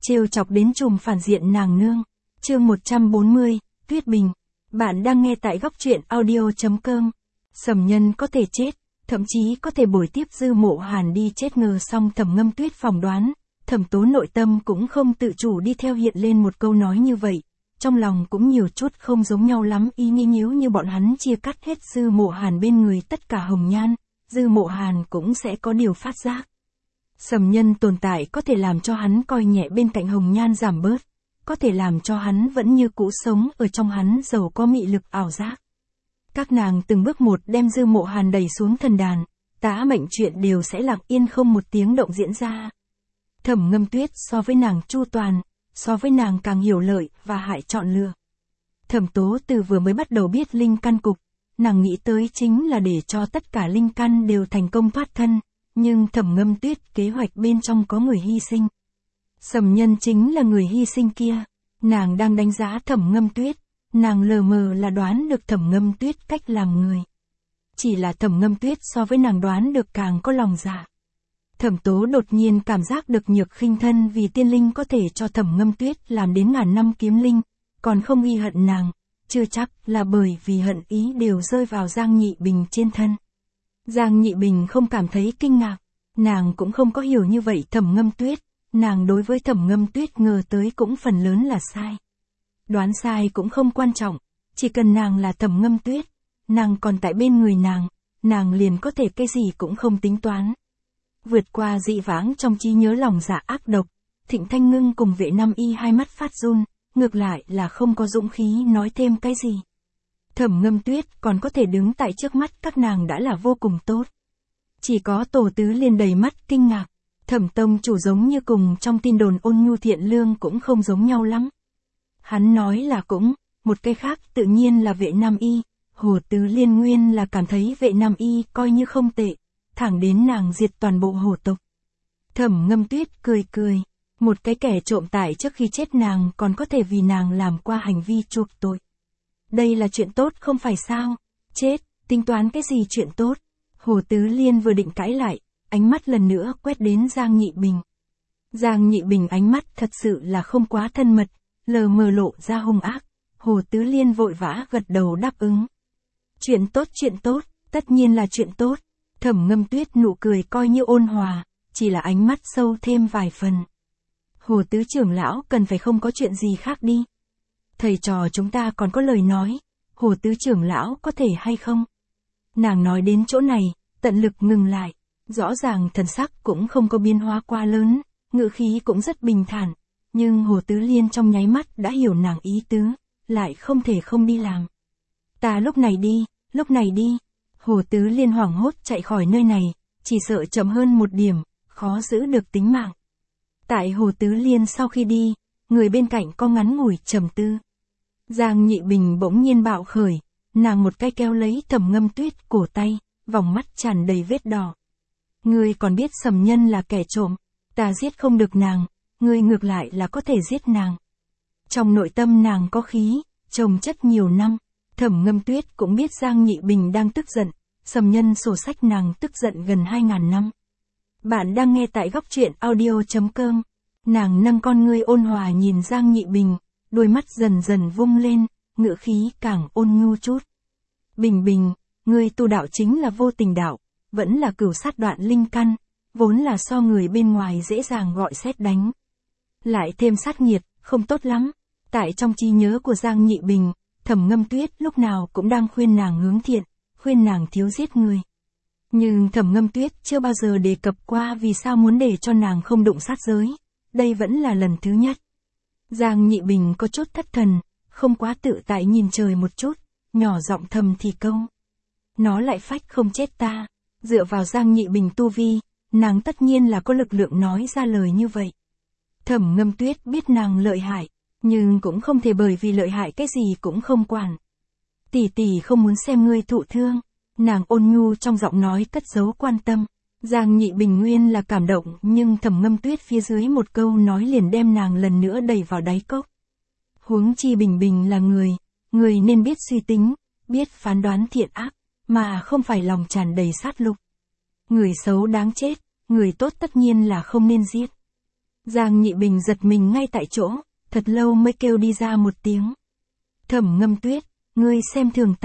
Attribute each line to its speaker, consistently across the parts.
Speaker 1: trêu chọc đến trùm phản diện nàng nương. Chương 140, Tuyết Bình. Bạn đang nghe tại góc truyện audio.com. Sầm Nhân có thể chết, thậm chí có thể bồi tiếp Dư Mộ Hàn đi chết ngờ, xong Thẩm Ngâm Tuyết phỏng đoán, Thẩm Tố nội tâm cũng không tự chủ đi theo hiện lên một câu nói như vậy. Trong lòng cũng nhiều chút không giống nhau lắm, ý nghĩ nếu như bọn hắn chia cắt hết Dư Mộ Hàn bên người tất cả hồng nhan, Dư Mộ Hàn cũng sẽ có điều phát giác. Sầm Nhân tồn tại có thể làm cho hắn coi nhẹ bên cạnh hồng nhan giảm bớt, có thể làm cho hắn vẫn như cũ sống ở trong hắn giàu có mị lực ảo giác. Các nàng từng bước một đem Dư Mộ Hàn đẩy xuống thần đàn, tá mệnh chuyện đều sẽ lặng yên không một tiếng động diễn ra. Thẩm Ngâm Tuyết so với nàng chu toàn, so với nàng càng hiểu lợi và hại chọn lựa. Thẩm Tố từ vừa mới bắt đầu biết linh căn cục, nàng nghĩ tới chính là để cho tất cả linh căn đều thành công thoát thân, nhưng Thẩm Ngâm Tuyết kế hoạch bên trong có người hy sinh. Sầm Nhân chính là người hy sinh kia. Nàng đang đánh giá Thẩm Ngâm Tuyết, nàng lờ mờ là đoán được Thẩm Ngâm Tuyết cách làm người. Chỉ là Thẩm Ngâm Tuyết so với nàng đoán được càng có lòng dạ. Thẩm Tố đột nhiên cảm giác được nhược khinh thân vì tiên linh có thể cho Thẩm Ngâm Tuyết làm đến ngàn năm kiếm linh, còn không ghi hận nàng, chưa chắc là bởi vì hận ý đều rơi vào Giang Nhị Bình trên thân. Giang Nhị Bình không cảm thấy kinh ngạc, nàng cũng không có hiểu như vậy Thẩm Ngâm Tuyết, nàng đối với Thẩm Ngâm Tuyết ngờ tới cũng phần lớn là sai. Đoán sai cũng không quan trọng, chỉ cần nàng là Thẩm Ngâm Tuyết, nàng còn tại bên người nàng liền có thể cái gì cũng không tính toán. Vượt qua dị vãng trong trí nhớ lòng dạ ác độc, Thịnh Thanh Ngưng cùng Vệ Nam Y hai mắt phát run, ngược lại là không có dũng khí nói thêm cái gì. Thẩm Ngâm Tuyết còn có thể đứng tại trước mắt các nàng đã là vô cùng tốt. Chỉ có Tổ Tứ Liên đầy mắt kinh ngạc, Thẩm tông chủ giống như cùng trong tin đồn ôn nhu thiện lương cũng không giống nhau lắm. Hắn nói là cũng, một cái khác tự nhiên là Vệ Nam Y, Hồ Tứ Liên nguyên là cảm thấy Vệ Nam Y coi như không tệ, thẳng đến nàng diệt toàn bộ Hồ tộc. Thẩm Ngâm Tuyết cười cười, một cái kẻ trộm tại trước khi chết nàng còn có thể vì nàng làm qua hành vi chuộc tội. Đây là chuyện tốt không phải sao? Chết, tính toán cái gì chuyện tốt? Hồ Tứ Liên vừa định cãi lại, ánh mắt lần nữa quét đến Giang Nhị Bình. Giang Nhị Bình ánh mắt thật sự là không quá thân mật, lờ mờ lộ ra hung ác. Hồ Tứ Liên vội vã gật đầu đáp ứng. Chuyện tốt, tất nhiên là chuyện tốt. Thẩm Ngâm Tuyết nụ cười coi như ôn hòa, chỉ là ánh mắt sâu thêm vài phần. Hồ Tứ trưởng lão cần phải không có chuyện gì khác đi. Thầy trò chúng ta còn có lời nói, Hồ Tứ trưởng lão có thể hay không? Nàng nói đến chỗ này, tận lực ngừng lại, rõ ràng thần sắc cũng không có biến hóa quá lớn, ngữ khí cũng rất bình thản, nhưng Hồ Tứ Liên trong nháy mắt đã hiểu nàng ý tứ, lại không thể không đi làm. Ta lúc này đi. Hồ Tứ Liên hoảng hốt chạy khỏi nơi này, chỉ sợ chậm hơn một điểm, khó giữ được tính mạng. Tại Hồ Tứ Liên sau khi đi, người bên cạnh có ngắn ngủi trầm tư. Giang Nhị Bình bỗng nhiên bạo khởi, nàng một cái kéo lấy Thẩm Ngâm Tuyết cổ tay, vòng mắt tràn đầy vết đỏ. Ngươi còn biết Sầm Nhân là kẻ trộm, ta giết không được nàng, ngươi ngược lại là có thể giết nàng. Trong nội tâm nàng có khí, chồng chất nhiều năm, Thẩm Ngâm Tuyết cũng biết Giang Nhị Bình đang tức giận, Sầm Nhân sổ sách nàng tức giận gần 2000 năm. Bạn đang nghe tại góc truyện audio.com. Nàng nâng con ngươi ôn hòa nhìn Giang Nhị Bình, đôi mắt dần dần vung lên, ngữ khí càng ôn nhu chút. Bình Bình, ngươi tu đạo chính là vô tình đạo, vẫn là cửu sát đoạn linh căn, vốn là so người bên ngoài dễ dàng gọi sét đánh. Lại thêm sát nghiệt, không tốt lắm. Tại trong trí nhớ của Giang Nhị Bình, Thẩm Ngâm Tuyết lúc nào cũng đang khuyên nàng hướng thiện, khuyên nàng thiếu giết người. Nhưng Thẩm Ngâm Tuyết chưa bao giờ đề cập qua vì sao muốn để cho nàng không đụng sát giới. Đây vẫn là lần thứ nhất. Giang Nhị Bình có chút thất thần, không quá tự tại nhìn trời một chút, nhỏ giọng thầm thì câu. Nó lại phách không chết ta. Dựa vào Giang Nhị Bình tu vi, nàng tất nhiên là có lực lượng nói ra lời như vậy. Thẩm Ngâm Tuyết biết nàng lợi hại, nhưng cũng không thể bởi vì lợi hại cái gì cũng không quản. Tỷ tỷ không muốn xem ngươi thụ thương. Nàng ôn nhu trong giọng nói cất giấu quan tâm. Giang Nhị Bình nguyên là cảm động, nhưng Thẩm Ngâm Tuyết phía dưới một câu nói liền đem nàng lần nữa đẩy vào đáy cốc. Huống chi Bình Bình là người nên biết suy tính, biết phán đoán thiện ác, mà không phải lòng tràn đầy sát lục. Người xấu đáng chết, người tốt tất nhiên là không nên giết. Giang Nhị Bình giật mình ngay tại chỗ, thật lâu mới kêu đi ra một tiếng. Thẩm Ngâm Tuyết, ngươi xem thường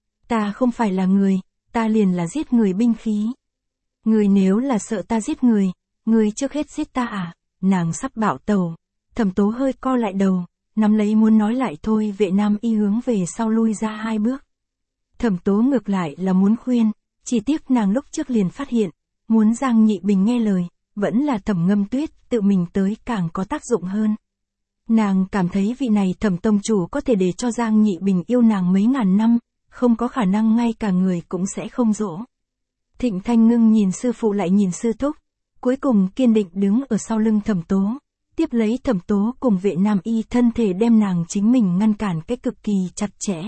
Speaker 1: ta không phải là người, ta liền là giết người binh khí. Ngươi nếu là sợ ta giết người, ngươi trước hết giết ta à? Nàng sắp bạo tẩu. Thẩm Tố hơi co lại đầu, nắm lấy muốn nói lại thôi, Vệ Nam Y hướng về sau lui ra 2 bước. Thẩm Tố ngược lại là muốn khuyên, chỉ tiếc nàng lúc trước liền phát hiện, muốn Giang Nhị Bình nghe lời, vẫn là Thẩm Ngâm Tuyết tự mình tới càng có tác dụng hơn. Nàng cảm thấy vị này Thẩm tông chủ có thể để cho Giang Nhị Bình yêu nàng mấy ngàn năm, không có khả năng ngay cả người cũng sẽ không dỗ. Thịnh Thanh Ngưng nhìn sư phụ lại nhìn sư thúc, cuối cùng kiên định đứng ở sau lưng Thẩm Tố, tiếp lấy Thẩm Tố cùng Vệ Nam Y thân thể đem nàng chính mình ngăn cản cái cực kỳ chặt chẽ.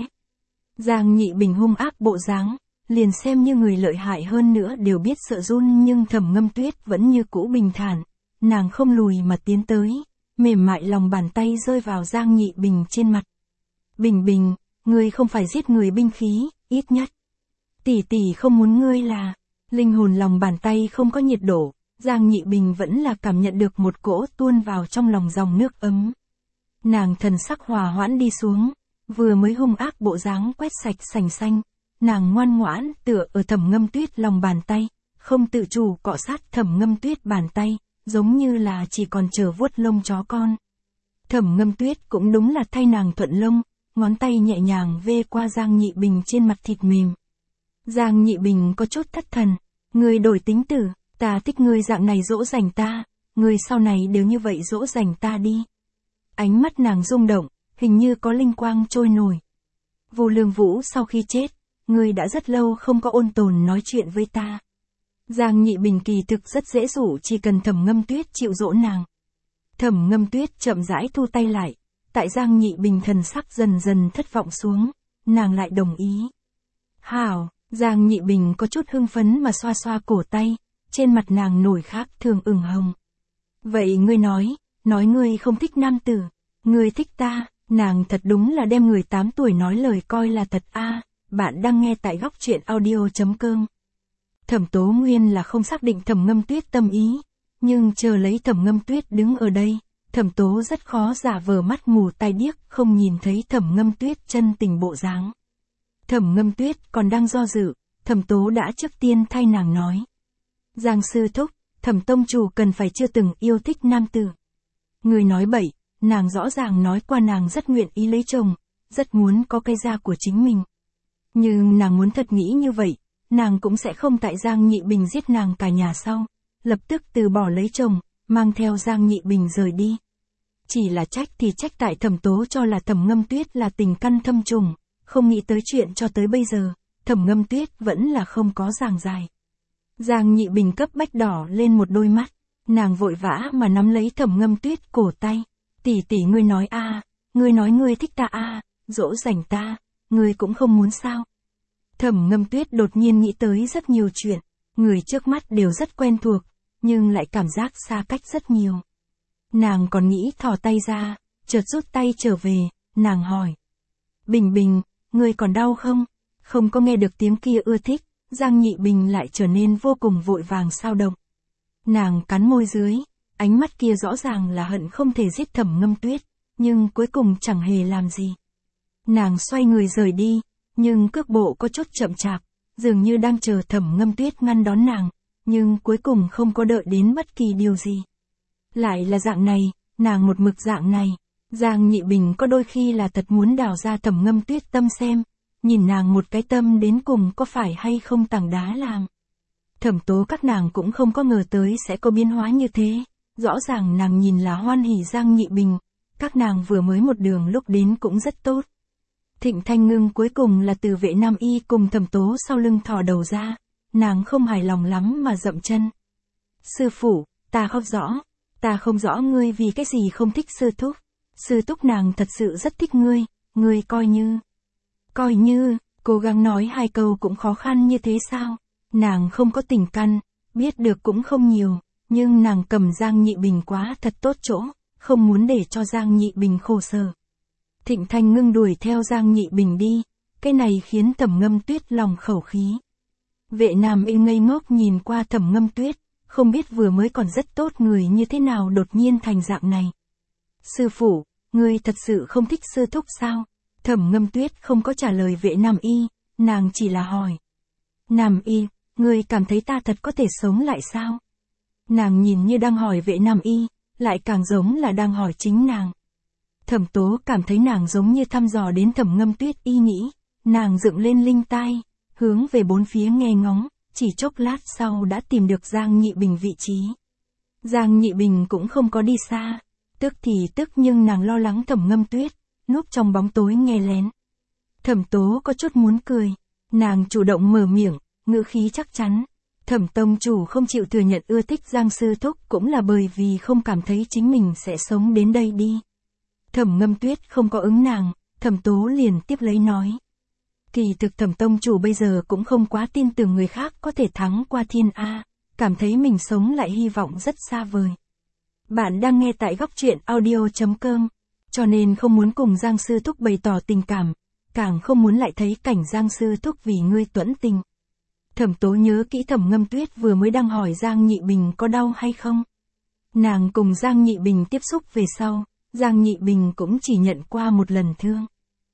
Speaker 1: Giang Nhị Bình hung ác bộ dáng, liền xem như người lợi hại hơn nữa đều biết sợ run, nhưng Thẩm Ngâm Tuyết vẫn như cũ bình thản, nàng không lùi mà tiến tới, mềm mại lòng bàn tay rơi vào Giang Nhị Bình trên mặt. Bình Bình, ngươi không phải giết người binh khí, ít nhất. Tỷ tỷ không muốn ngươi là, linh hồn lòng bàn tay không có nhiệt độ, Giang Nhị Bình vẫn là cảm nhận được một cỗ tuôn vào trong lòng dòng nước ấm. Nàng thần sắc hòa hoãn đi xuống, vừa mới hung ác bộ dáng quét sạch sành xanh, nàng ngoan ngoãn tựa ở Thẩm Ngâm Tuyết lòng bàn tay, không tự chủ cọ sát Thẩm Ngâm Tuyết bàn tay, giống như là chỉ còn chờ vuốt lông chó con. Thẩm Ngâm Tuyết cũng đúng là thay nàng thuận lông, ngón tay nhẹ nhàng vê qua Giang Nhị Bình trên mặt thịt mềm. Giang Nhị Bình có chút thất thần, ngươi đổi tính tử, ta thích ngươi dạng này dỗ dành ta, ngươi sau này đều như vậy dỗ dành ta đi. Ánh mắt nàng rung động, hình như có linh quang trôi nổi. Vô Lương Vũ sau khi chết, ngươi đã rất lâu không có ôn tồn nói chuyện với ta. Giang Nhị Bình kỳ thực rất dễ dụ, chỉ cần Thẩm Ngâm Tuyết chịu dỗ nàng. Thẩm Ngâm Tuyết chậm rãi thu tay lại, tại Giang Nhị Bình thần sắc dần dần thất vọng xuống, nàng lại đồng ý. Hảo, Giang Nhị Bình có chút hưng phấn mà xoa xoa cổ tay, trên mặt nàng nổi khác thường ửng hồng. Vậy ngươi nói ngươi không thích nam tử, ngươi thích ta, nàng thật đúng là đem người 8 tuổi nói lời coi là thật a. Bạn đang nghe tại Góc Truyện Audio.com. Thẩm Tố nguyên là không xác định Thẩm Ngâm Tuyết tâm ý, nhưng chờ lấy Thẩm Ngâm Tuyết đứng ở đây, Thẩm Tố rất khó giả vờ mắt mù tai điếc không nhìn thấy Thẩm Ngâm Tuyết chân tình bộ dáng. Thẩm Ngâm Tuyết còn đang do dự, Thẩm Tố đã trước tiên thay nàng nói. Giang sư thúc, Thẩm tông chủ cần phải chưa từng yêu thích nam tử. Người nói bậy, nàng rõ ràng nói qua nàng rất nguyện ý lấy chồng, rất muốn có cái gia của chính mình. Nhưng nàng muốn thật nghĩ như vậy, nàng cũng sẽ không tại Giang Nhị Bình giết nàng cả nhà sau, lập tức từ bỏ lấy chồng, mang theo Giang Nhị Bình rời đi. Chỉ là trách thì trách tại Thẩm Tố cho là Thẩm Ngâm Tuyết là tình căn thâm trùng, không nghĩ tới chuyện cho tới bây giờ, Thẩm Ngâm Tuyết vẫn là không có giảng giải. Giang Nhị Bình cấp bách đỏ lên một đôi mắt, nàng vội vã mà nắm lấy Thẩm Ngâm Tuyết cổ tay. Tỷ tỷ ngươi nói ngươi nói ngươi thích ta dỗ dành ta, ngươi cũng không muốn sao? Thẩm Ngâm Tuyết đột nhiên nghĩ tới rất nhiều chuyện, người trước mắt đều rất quen thuộc, nhưng lại cảm giác xa cách rất nhiều. Nàng còn nghĩ thò tay ra, chợt rút tay trở về, nàng hỏi. Bình Bình, ngươi còn đau không? Không có nghe được tiếng kia ưa thích, Giang Nhị Bình lại trở nên vô cùng vội vàng sao động. Nàng cắn môi dưới, ánh mắt kia rõ ràng là hận không thể giết Thẩm Ngâm Tuyết, nhưng cuối cùng chẳng hề làm gì. Nàng xoay người rời đi, nhưng cước bộ có chút chậm chạp, dường như đang chờ Thẩm Ngâm Tuyết ngăn đón nàng, nhưng cuối cùng không có đợi đến bất kỳ điều gì. Lại là dạng này, nàng một mực dạng này. Giang Nhị Bình có đôi khi là thật muốn đào ra Thẩm Ngâm Tuyết tâm xem, nhìn nàng một cái tâm đến cùng có phải hay không tảng đá làm. Thẩm Tố các nàng cũng không có ngờ tới sẽ có biến hóa như thế, rõ ràng nàng nhìn là hoan hỉ Giang Nhị Bình, các nàng vừa mới một đường lúc đến cũng rất tốt. Thịnh Thanh Ngưng cuối cùng là từ Vệ Nam Y cùng Thẩm Tố sau lưng thò đầu ra, nàng không hài lòng lắm mà dậm chân. Sư phụ, ta không rõ ngươi vì cái gì không thích sư thúc. Sư thúc nàng thật sự rất thích ngươi coi như, cố gắng nói 2 câu cũng khó khăn như thế sao? Nàng không có tình căn, biết được cũng không nhiều, nhưng nàng cầm Giang Nhị Bình quá thật tốt chỗ, không muốn để cho Giang Nhị Bình khổ sở. Thịnh Thanh Ngưng đuổi theo Giang Nhị Bình đi, cái này khiến Thẩm Ngâm Tuyết lòng khẩu khí. Vệ Nam Y ngây ngốc nhìn qua Thẩm Ngâm Tuyết, không biết vừa mới còn rất tốt người như thế nào đột nhiên thành dạng này. Sư phụ, ngươi thật sự không thích sư thúc sao? Thẩm Ngâm Tuyết không có trả lời Vệ Nam Y, nàng chỉ là hỏi. Nam Y, ngươi cảm thấy ta thật có thể sống lại sao? Nàng nhìn như đang hỏi Vệ Nam Y, lại càng giống là đang hỏi chính nàng. Thẩm Tố cảm thấy nàng giống như thăm dò đến Thẩm Ngâm Tuyết ý nghĩ, nàng dựng lên linh tai, hướng về bốn phía nghe ngóng, chỉ chốc lát sau đã tìm được Giang Nhị Bình vị trí. Giang Nhị Bình cũng không có đi xa, tức thì tức nhưng nàng lo lắng Thẩm Ngâm Tuyết, núp trong bóng tối nghe lén. Thẩm Tố có chút muốn cười, nàng chủ động mở miệng, ngữ khí chắc chắn. Thẩm tông chủ không chịu thừa nhận ưa thích Giang sư thúc cũng là bởi vì không cảm thấy chính mình sẽ sống đến đây đi. Thẩm Ngâm Tuyết không có ứng nàng, Thẩm Tố liền tiếp lấy nói. Kỳ thực Thẩm tông chủ bây giờ cũng không quá tin tưởng người khác có thể thắng qua thiên A, cảm thấy mình sống lại hy vọng rất xa vời. Bạn đang nghe tại góc truyện audio.com, cho nên không muốn cùng Giang sư thúc bày tỏ tình cảm, càng không muốn lại thấy cảnh Giang sư thúc vì ngươi tuẫn tình. Thẩm Tố nhớ kỹ Thẩm Ngâm Tuyết vừa mới đang hỏi Giang Nhị Bình có đau hay không. Nàng cùng Giang Nhị Bình tiếp xúc về sau, Giang Nhị Bình cũng chỉ nhận qua một lần thương.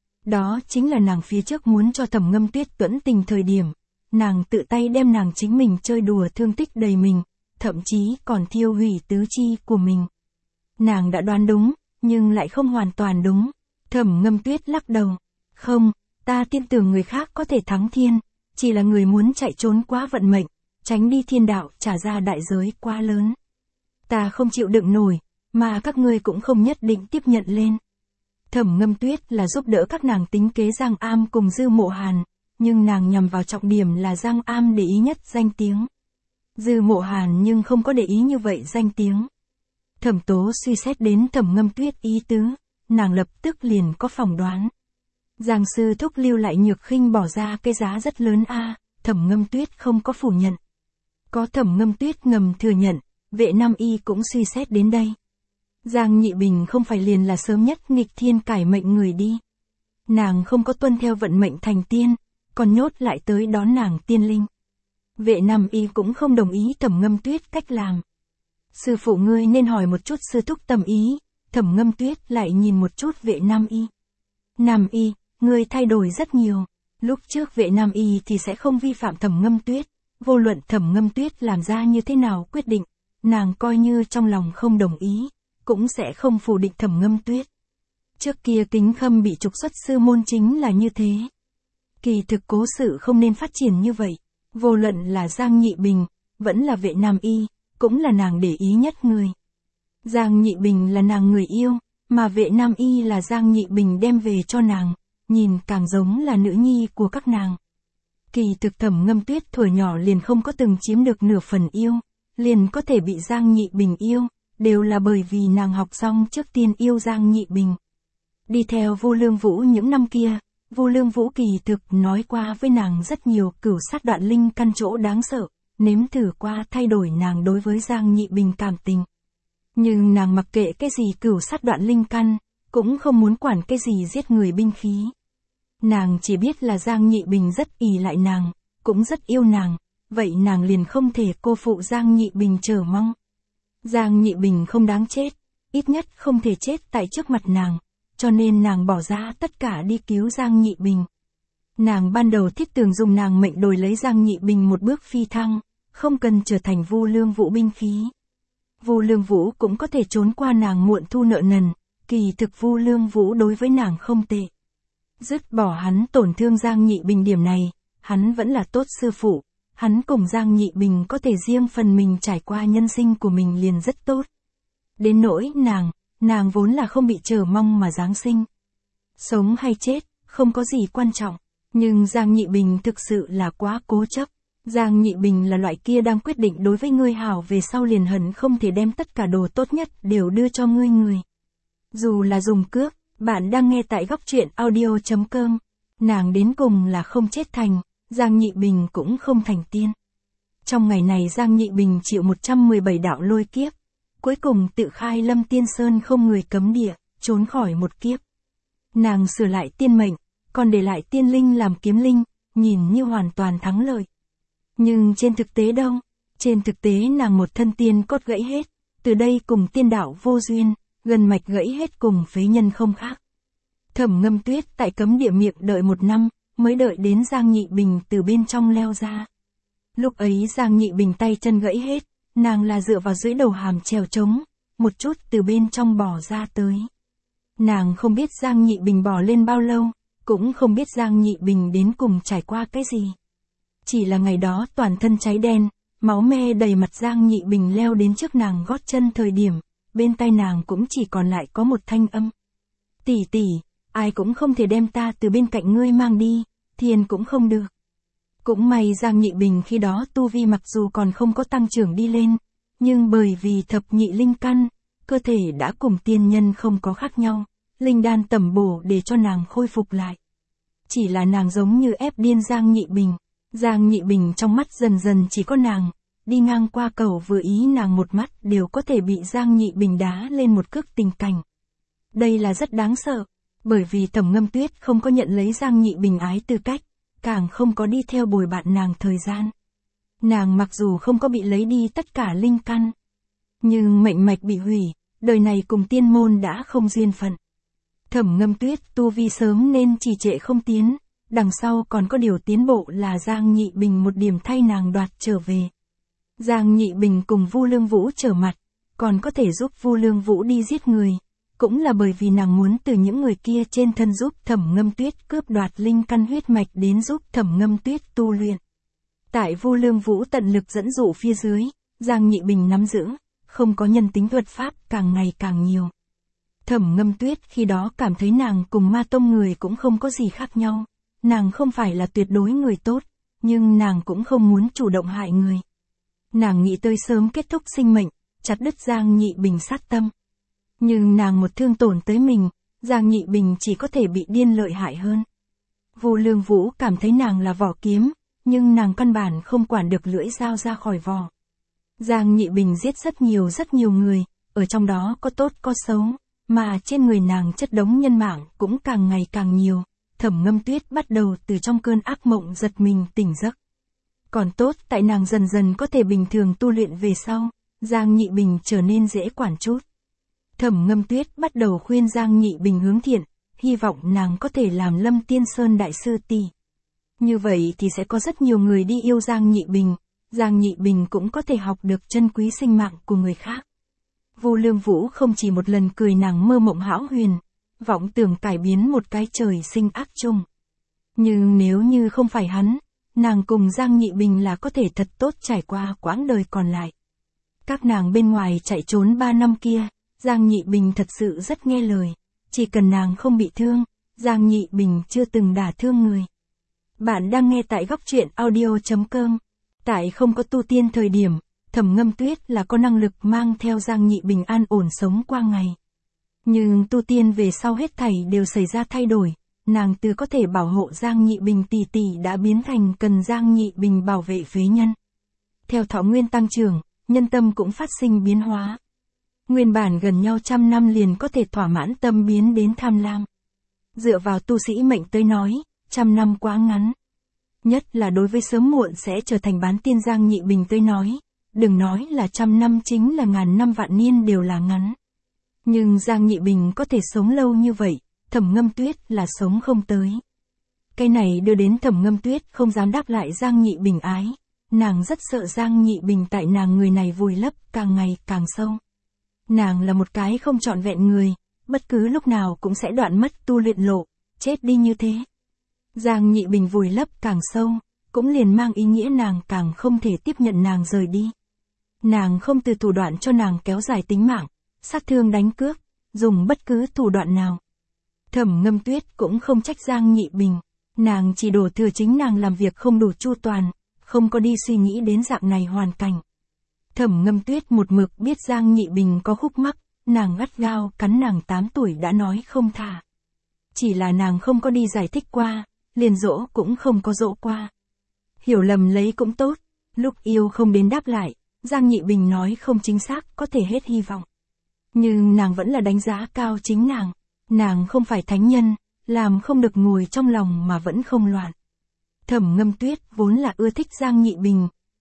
Speaker 1: Đó chính là nàng phía trước muốn cho Thẩm Ngâm Tuyết tuẫn tình thời điểm, nàng tự tay đem nàng chính mình chơi đùa thương tích đầy mình, thậm chí còn thiêu hủy tứ chi của mình. Nàng đã đoán đúng, nhưng lại không hoàn toàn đúng. Thẩm Ngâm Tuyết lắc đầu. Không, ta tin tưởng người khác có thể thắng thiên, chỉ là người muốn chạy trốn quá vận mệnh, tránh đi thiên đạo trả ra đại giới quá lớn. Ta không chịu đựng nổi, mà các ngươi cũng không nhất định tiếp nhận lên. Thẩm Ngâm Tuyết là giúp đỡ các nàng tính kế Giang Am cùng Dư Mộ Hàn, nhưng nàng nhằm vào trọng điểm là Giang Am để ý nhất danh tiếng. Dư Mộ Hàn nhưng không có để ý như vậy danh tiếng. Thẩm Tố suy xét đến Thẩm Ngâm Tuyết ý tứ, nàng lập tức liền có phỏng đoán. Giang sư thúc lưu lại Nhược Khinh bỏ ra cái giá rất lớn a, Thẩm Ngâm Tuyết không có phủ nhận. Có Thẩm Ngâm Tuyết ngầm thừa nhận, Vệ Nam Y cũng suy xét đến đây. Giang Nhị Bình không phải liền là sớm nhất nghịch thiên cải mệnh người đi. Nàng không có tuân theo vận mệnh thành tiên, còn nhốt lại tới đón nàng tiên linh. Vệ Nam Y cũng không đồng ý Thẩm Ngâm Tuyết cách làm. Sư phụ ngươi nên hỏi một chút sư thúc tâm ý, Thẩm Ngâm Tuyết lại nhìn một chút Vệ Nam Y. Nam Y, ngươi thay đổi rất nhiều. Lúc trước Vệ Nam Y thì sẽ không vi phạm Thẩm Ngâm Tuyết, vô luận Thẩm Ngâm Tuyết làm ra như thế nào quyết định, nàng coi như trong lòng không đồng ý, cũng sẽ không phủ định Thẩm Ngâm Tuyết. Trước kia Kính Khâm bị trục xuất sư môn chính là như thế. Kỳ thực cố sự không nên phát triển như vậy, vô luận là Giang Nhị Bình, vẫn là Vệ Nam Y, cũng là nàng để ý nhất người. Giang Nhị Bình là nàng người yêu, mà Vệ Nam Y là Giang Nhị Bình đem về cho nàng, nhìn càng giống là nữ nhi của các nàng. Kỳ thực Thẩm Ngâm Tuyết thuở nhỏ liền không có từng chiếm được nửa phần yêu, liền có thể bị Giang Nhị Bình yêu, đều là bởi vì nàng học xong trước tiên yêu Giang Nhị Bình. Đi theo Vu Lương Vũ những năm kia, Vu Lương Vũ kỳ thực nói qua với nàng rất nhiều cửu sát đoạn linh căn chỗ đáng sợ, nếm thử qua thay đổi nàng đối với Giang Nhị Bình cảm tình. Nhưng nàng mặc kệ cái gì cửu sát đoạn linh căn, cũng không muốn quản cái gì giết người binh khí. Nàng chỉ biết là Giang Nhị Bình rất ỷ lại nàng, cũng rất yêu nàng, vậy nàng liền không thể cô phụ Giang Nhị Bình chờ mong. Giang Nhị Bình không đáng chết, ít nhất không thể chết tại trước mặt nàng, cho nên nàng bỏ ra tất cả đi cứu Giang Nhị Bình. Nàng ban đầu thiết tưởng dùng nàng mệnh đổi lấy Giang Nhị Bình một bước phi thăng, không cần trở thành Vu Lương Vũ binh khí. Vu Lương Vũ cũng có thể trốn qua nàng muộn thu nợ nần, kỳ thực Vu Lương Vũ đối với nàng không tệ. Dứt bỏ hắn tổn thương Giang Nhị Bình điểm này, hắn vẫn là tốt sư phụ, hắn cùng Giang Nhị Bình có thể riêng phần mình trải qua nhân sinh của mình liền rất tốt. Đến nỗi nàng vốn là không bị chờ mong mà giáng sinh. Sống hay chết, không có gì quan trọng, nhưng Giang Nhị Bình thực sự là quá cố chấp. Giang Nhị Bình là loại kia đang quyết định đối với ngươi hảo về sau liền hận không thể đem tất cả đồ tốt nhất đều đưa cho ngươi người. Dù là dùng cước, bạn đang nghe tại góc truyện audio.com, nàng đến cùng là không chết thành, Giang Nhị Bình cũng không thành tiên. Trong ngày này Giang Nhị Bình chịu 117 đạo lôi kiếp, cuối cùng tự khai Lâm Tiên Sơn không người cấm địa, trốn khỏi một kiếp. Nàng sửa lại tiên mệnh, còn để lại tiên linh làm kiếm linh, nhìn như hoàn toàn thắng lợi. Nhưng trên thực tế đâu, Trên thực tế nàng một thân tiên cốt gãy hết, từ đây cùng tiên đạo vô duyên, gần mạch gãy hết cùng phế nhân không khác. Thẩm Ngâm Tuyết tại cấm địa miệng đợi 1 năm, mới đợi đến Giang Nhị Bình từ bên trong leo ra. Lúc ấy Giang Nhị Bình tay chân gãy hết, nàng là dựa vào dưới đầu hàm trèo trống, một chút từ bên trong bò ra tới. Nàng không biết Giang Nhị Bình bò lên bao lâu, cũng không biết Giang Nhị Bình đến cùng trải qua cái gì. Chỉ là ngày đó toàn thân cháy đen, máu me đầy mặt Giang Nhị Bình leo đến trước nàng gót chân thời điểm, bên tai nàng cũng chỉ còn lại có một thanh âm. Tỷ tỷ, ai cũng không thể đem ta từ bên cạnh ngươi mang đi, thiên cũng không được. Cũng may Giang Nhị Bình khi đó tu vi mặc dù còn không có tăng trưởng đi lên, nhưng bởi vì thập nhị linh căn, cơ thể đã cùng tiên nhân không có khác nhau, linh đan tẩm bổ để cho nàng khôi phục lại. Chỉ là nàng giống như ép điên Giang Nhị Bình. Giang Nhị Bình trong mắt dần dần chỉ có nàng, đi ngang qua cầu vừa ý nàng một mắt đều có thể bị Giang Nhị Bình đá lên một cước tình cảnh. Đây là rất đáng sợ, bởi vì Thẩm Ngâm Tuyết không có nhận lấy Giang Nhị Bình ái tư cách, càng không có đi theo bồi bạn nàng thời gian. Nàng mặc dù không có bị lấy đi tất cả linh căn, nhưng mệnh mạch bị hủy, đời này cùng tiên môn đã không duyên phận. Thẩm Ngâm Tuyết tu vi sớm nên trì trệ không tiến, đằng sau còn có điều tiến bộ là Giang Nhị Bình một điểm thay nàng đoạt trở về. Giang Nhị Bình cùng Vu Lương Vũ trở mặt, còn có thể giúp Vu Lương Vũ đi giết người, cũng là bởi vì nàng muốn từ những người kia trên thân giúp Thẩm Ngâm Tuyết cướp đoạt linh căn huyết mạch đến giúp Thẩm Ngâm Tuyết tu luyện. Tại Vu Lương Vũ tận lực dẫn dụ phía dưới, Giang Nhị Bình nắm giữ, không có nhân tính thuật pháp càng ngày càng nhiều. Thẩm Ngâm Tuyết khi đó cảm thấy nàng cùng ma tông người cũng không có gì khác nhau. Nàng không phải là tuyệt đối người tốt, nhưng nàng cũng không muốn chủ động hại người. Nàng nghĩ tới sớm kết thúc sinh mệnh, chặt đứt Giang Nhị Bình sát tâm. Nhưng nàng một thương tổn tới mình, Giang Nhị Bình chỉ có thể bị điên lợi hại hơn. Vu Lương Vũ cảm thấy nàng là vỏ kiếm, nhưng nàng căn bản không quản được lưỡi dao ra khỏi vỏ. Giang Nhị Bình giết rất nhiều người, ở trong đó có tốt có xấu, mà trên người nàng chất đống nhân mạng cũng càng ngày càng nhiều. Thẩm Ngâm Tuyết bắt đầu từ trong cơn ác mộng giật mình tỉnh giấc. Còn tốt tại nàng dần dần có thể bình thường tu luyện về sau, Giang Nhị Bình trở nên dễ quản chút. Thẩm Ngâm Tuyết bắt đầu khuyên Giang Nhị Bình hướng thiện, hy vọng nàng có thể làm Lâm Tiên Sơn đại sư tỷ. Như vậy thì sẽ có rất nhiều người đi yêu Giang Nhị Bình cũng có thể học được trân quý sinh mạng của người khác. Vu Lương Vũ không chỉ một lần cười nàng mơ mộng hão huyền, vọng tưởng cải biến một cái trời sinh ác chung. Nhưng nếu như không phải hắn, nàng cùng Giang Nhị Bình là có thể thật tốt trải qua quãng đời còn lại. Các nàng bên ngoài chạy trốn 3 năm kia, Giang Nhị Bình thật sự rất nghe lời, chỉ cần nàng không bị thương, Giang Nhị Bình chưa từng đả thương người. Bạn đang nghe tại góc truyện audio.com. Tại không có tu tiên thời điểm, Thẩm Ngâm Tuyết là có năng lực mang theo Giang Nhị Bình an ổn sống qua ngày. Nhưng tu tiên về sau hết thảy đều xảy ra thay đổi, nàng từ có thể bảo hộ Giang Nhị Bình tỷ tỷ đã biến thành cần Giang Nhị Bình bảo vệ phế nhân. Theo thọ nguyên tăng trưởng, nhân tâm cũng phát sinh biến hóa. Nguyên bản gần nhau 100 năm liền có thể thỏa mãn tâm biến đến tham lam. Dựa vào tu sĩ mệnh tới nói, 100 năm quá ngắn. Nhất là đối với sớm muộn sẽ trở thành bán tiên Giang Nhị Bình tới nói, đừng nói là 100 năm chính là ngàn năm vạn niên đều là ngắn. Nhưng Giang Nhị Bình có thể sống lâu như vậy, Thẩm Ngâm Tuyết là sống không tới. Cái này đưa đến Thẩm Ngâm Tuyết không dám đáp lại Giang Nhị Bình ái. Nàng rất sợ Giang Nhị Bình tại nàng người này vùi lấp càng ngày càng sâu. Nàng là một cái không trọn vẹn người, bất cứ lúc nào cũng sẽ đoạn mất tu luyện lộ, chết đi như thế. Giang Nhị Bình vùi lấp càng sâu, cũng liền mang ý nghĩa nàng càng không thể tiếp nhận nàng rời đi. Nàng không từ thủ đoạn cho nàng kéo dài tính mạng, sát thương đánh cướp, dùng bất cứ thủ đoạn nào. Thẩm Ngâm Tuyết cũng không trách Giang Nhị Bình, nàng chỉ đổ thừa chính nàng làm việc không đủ chu toàn, không có đi suy nghĩ đến dạng này hoàn cảnh. Thẩm Ngâm Tuyết một mực biết Giang Nhị Bình có khúc mắc, nàng gắt gao cắn nàng 8 tuổi đã nói không thả. Chỉ là nàng không có đi giải thích qua, liền dỗ cũng không có dỗ qua. Hiểu lầm lấy cũng tốt, lúc yêu không đến đáp lại, Giang Nhị Bình nói không chính xác có thể hết hy vọng. Nhưng nàng vẫn là đánh giá cao chính nàng không phải thánh nhân, làm không được ngồi trong lòng mà vẫn không loạn. Thẩm Ngâm Tuyết vốn là ưa thích Giang Nhị Bình,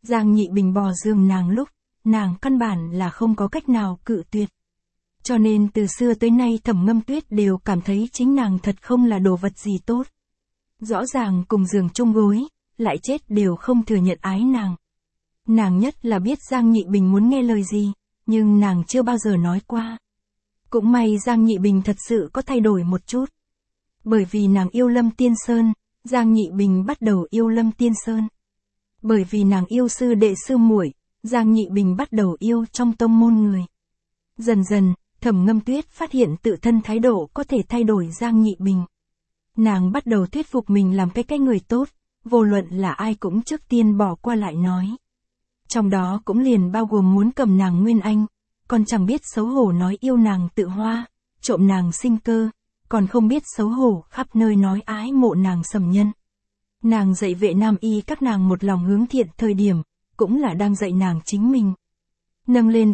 Speaker 1: Giang Nhị Bình bò giường nàng lúc, nàng căn bản là không có cách nào cự tuyệt. Cho nên từ xưa tới nay Thẩm Ngâm Tuyết đều cảm thấy chính nàng thật không là đồ vật gì tốt. Rõ ràng cùng giường chung gối, lại chết đều không thừa nhận ái nàng. Nàng nhất là biết Giang Nhị Bình muốn nghe lời gì, nhưng nàng chưa bao giờ nói qua. Cũng may Giang Nhị Bình thật sự có thay đổi một chút. Bởi vì nàng yêu Lâm Tiên Sơn, Giang Nhị Bình bắt đầu yêu Lâm Tiên Sơn. Bởi vì nàng yêu sư đệ sư muội, Giang Nhị Bình bắt đầu yêu trong tông môn người. Dần dần, Thẩm Ngâm Tuyết phát hiện tự thân thái độ có thể thay đổi Giang Nhị Bình. Nàng bắt đầu thuyết phục mình làm cái người tốt, vô luận là ai cũng trước tiên bỏ qua lại nói. Trong đó cũng liền bao gồm muốn cầm nàng Nguyên Anh, còn chẳng biết xấu hổ nói yêu nàng Tự Hoa, trộm nàng Sinh Cơ, còn không biết xấu hổ khắp nơi nói ái mộ nàng Sầm Nhân. Nàng dạy Vệ Nam Y các nàng một lòng hướng thiện thời điểm, cũng là đang dạy nàng chính mình. Nâng lên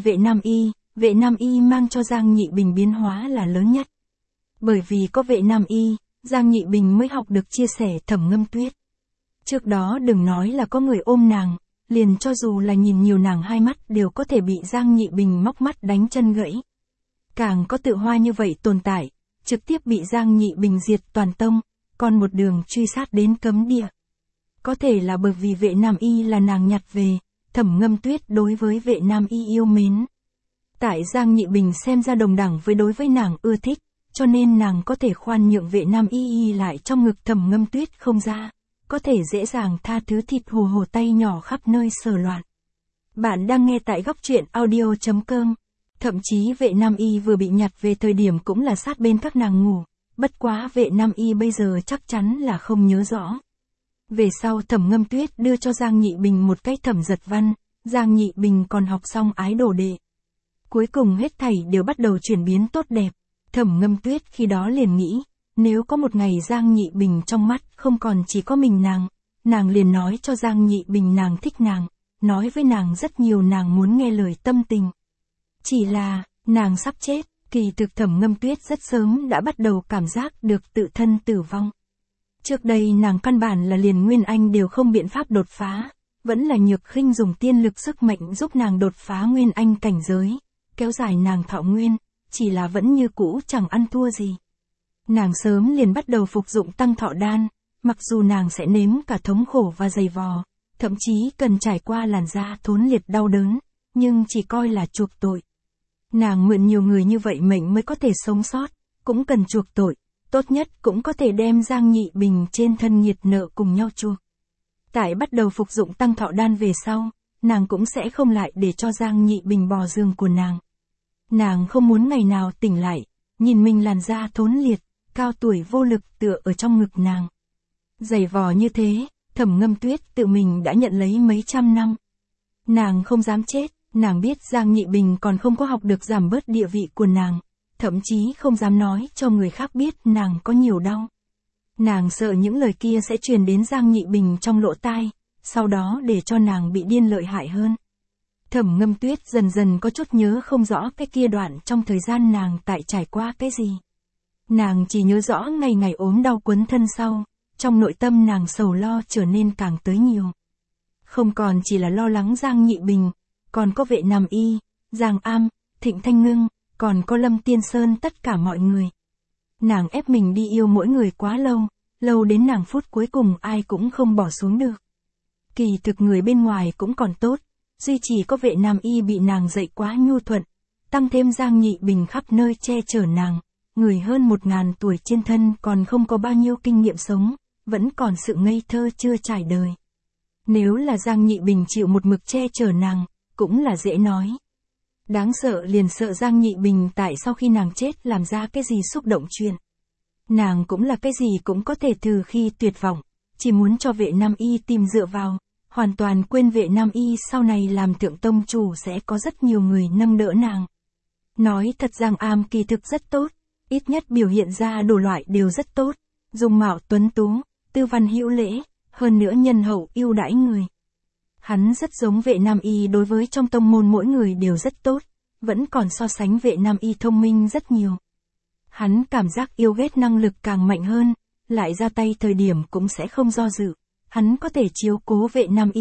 Speaker 1: Vệ Nam Y mang cho Giang Nhị Bình biến hóa là lớn nhất. Bởi vì có Vệ Nam Y, Giang Nhị Bình mới học được chia sẻ Thẩm Ngâm Tuyết. Trước đó đừng nói là có người ôm nàng, liền cho dù là nhìn nhiều nàng hai mắt đều có thể bị Giang Nhị Bình móc mắt đánh chân gãy. Càng có Tự Hoa như vậy tồn tại, trực tiếp bị Giang Nhị Bình diệt toàn tông, còn một đường truy sát đến cấm địa. Có thể là bởi vì Vệ Nam Y là nàng nhặt về, Thẩm Ngâm Tuyết đối với Vệ Nam Y yêu mến. Tại Giang Nhị Bình xem ra đồng đẳng với đối với nàng ưa thích, cho nên nàng có thể khoan nhượng Vệ Nam Y lại trong ngực Thẩm Ngâm Tuyết không ra, có thể dễ dàng tha thứ thịt hồ tay nhỏ khắp nơi sờ loạn. Bạn đang nghe tại góc truyện audio.com. Thậm chí Vệ Nam Y vừa bị nhặt về thời điểm cũng là sát bên các nàng ngủ, bất quá Vệ Nam Y bây giờ chắc chắn là không nhớ rõ. Về sau Thẩm Ngâm Tuyết đưa cho Giang Nhị Bình một cái thẩm giật văn, Giang Nhị Bình còn học xong ái đồ đệ. Cuối cùng hết thảy đều bắt đầu chuyển biến tốt đẹp. Thẩm Ngâm Tuyết khi đó liền nghĩ, nếu có một ngày Giang Nhị Bình trong mắt không còn chỉ có mình nàng liền nói cho Giang Nhị Bình nàng thích nàng, nói với nàng rất nhiều nàng muốn nghe lời tâm tình. Chỉ là, nàng sắp chết, kỳ thực Thẩm Ngâm Tuyết rất sớm đã bắt đầu cảm giác được tự thân tử vong. Trước đây nàng căn bản là liền Nguyên Anh đều không biện pháp đột phá, vẫn là Nhược Khinh dùng tiên lực sức mạnh giúp nàng đột phá Nguyên Anh cảnh giới, kéo dài nàng thọ nguyên, chỉ là vẫn như cũ chẳng ăn thua gì. Nàng sớm liền bắt đầu phục dụng tăng thọ đan, mặc dù nàng sẽ nếm cả thống khổ và dày vò, thậm chí cần trải qua làn da thốn liệt đau đớn, nhưng chỉ coi là chuộc tội. Nàng mượn nhiều người như vậy mệnh mới có thể sống sót, cũng cần chuộc tội, tốt nhất cũng có thể đem Giang Nhị Bình trên thân nhiệt nợ cùng nhau chuộc. Tại bắt đầu phục dụng tăng thọ đan về sau, nàng cũng sẽ không lại để cho Giang Nhị Bình bò giường của nàng. Nàng không muốn ngày nào tỉnh lại, nhìn mình làn da thốn liệt, cao tuổi vô lực tựa ở trong ngực nàng. Dày vò như thế, Thẩm Ngâm Tuyết tự mình đã nhận lấy mấy trăm năm. Nàng không dám chết, nàng biết Giang Nhị Bình còn không có học được giảm bớt địa vị của nàng, thậm chí không dám nói cho người khác biết nàng có nhiều đau. Nàng sợ những lời kia sẽ truyền đến Giang Nhị Bình trong lỗ tai, sau đó để cho nàng bị điên lợi hại hơn. Thẩm Ngâm Tuyết dần dần có chút nhớ không rõ cái kia đoạn trong thời gian nàng tại trải qua cái gì. Nàng chỉ nhớ rõ ngày ngày ốm đau quấn thân sau, trong nội tâm nàng sầu lo trở nên càng tới nhiều. Không còn chỉ là lo lắng Giang Nhị Bình, còn có Vệ Nam Y, Giang Am, Thịnh Thanh Ngưng, còn có Lâm Tiên Sơn tất cả mọi người. Nàng ép mình đi yêu mỗi người quá lâu, lâu đến nàng phút cuối cùng ai cũng không bỏ xuống được. Kỳ thực người bên ngoài cũng còn tốt, duy chỉ có Vệ Nam Y bị nàng dạy quá nhu thuận, tăng thêm Giang Nhị Bình khắp nơi che chở nàng, người hơn 1000 tuổi trên thân còn không có bao nhiêu kinh nghiệm sống, vẫn còn sự ngây thơ chưa trải đời. Nếu là Giang Nhị Bình chịu một mực che chở nàng, cũng là dễ nói. Đáng sợ liền sợ Giang Nhị Bình tại sau khi nàng chết làm ra cái gì xúc động chuyện. Nàng cũng là cái gì cũng có thể từ khi tuyệt vọng, chỉ muốn cho Vệ Nam Y tìm dựa vào, hoàn toàn quên Vệ Nam Y sau này làm thượng tông chủ sẽ có rất nhiều người nâng đỡ nàng. Nói thật Giang Am kỳ thực rất tốt, ít nhất biểu hiện ra đủ loại đều rất tốt, dung mạo tuấn tú, tư văn hữu lễ, hơn nữa nhân hậu yêu đãi người. Hắn rất giống Vệ Nam Y đối với trong tông môn mỗi người đều rất tốt, vẫn còn so sánh Vệ Nam Y thông minh rất nhiều. Hắn cảm giác yêu ghét năng lực càng mạnh hơn, lại ra tay thời điểm cũng sẽ không do dự. Hắn có thể chiếu cố Vệ Nam Y,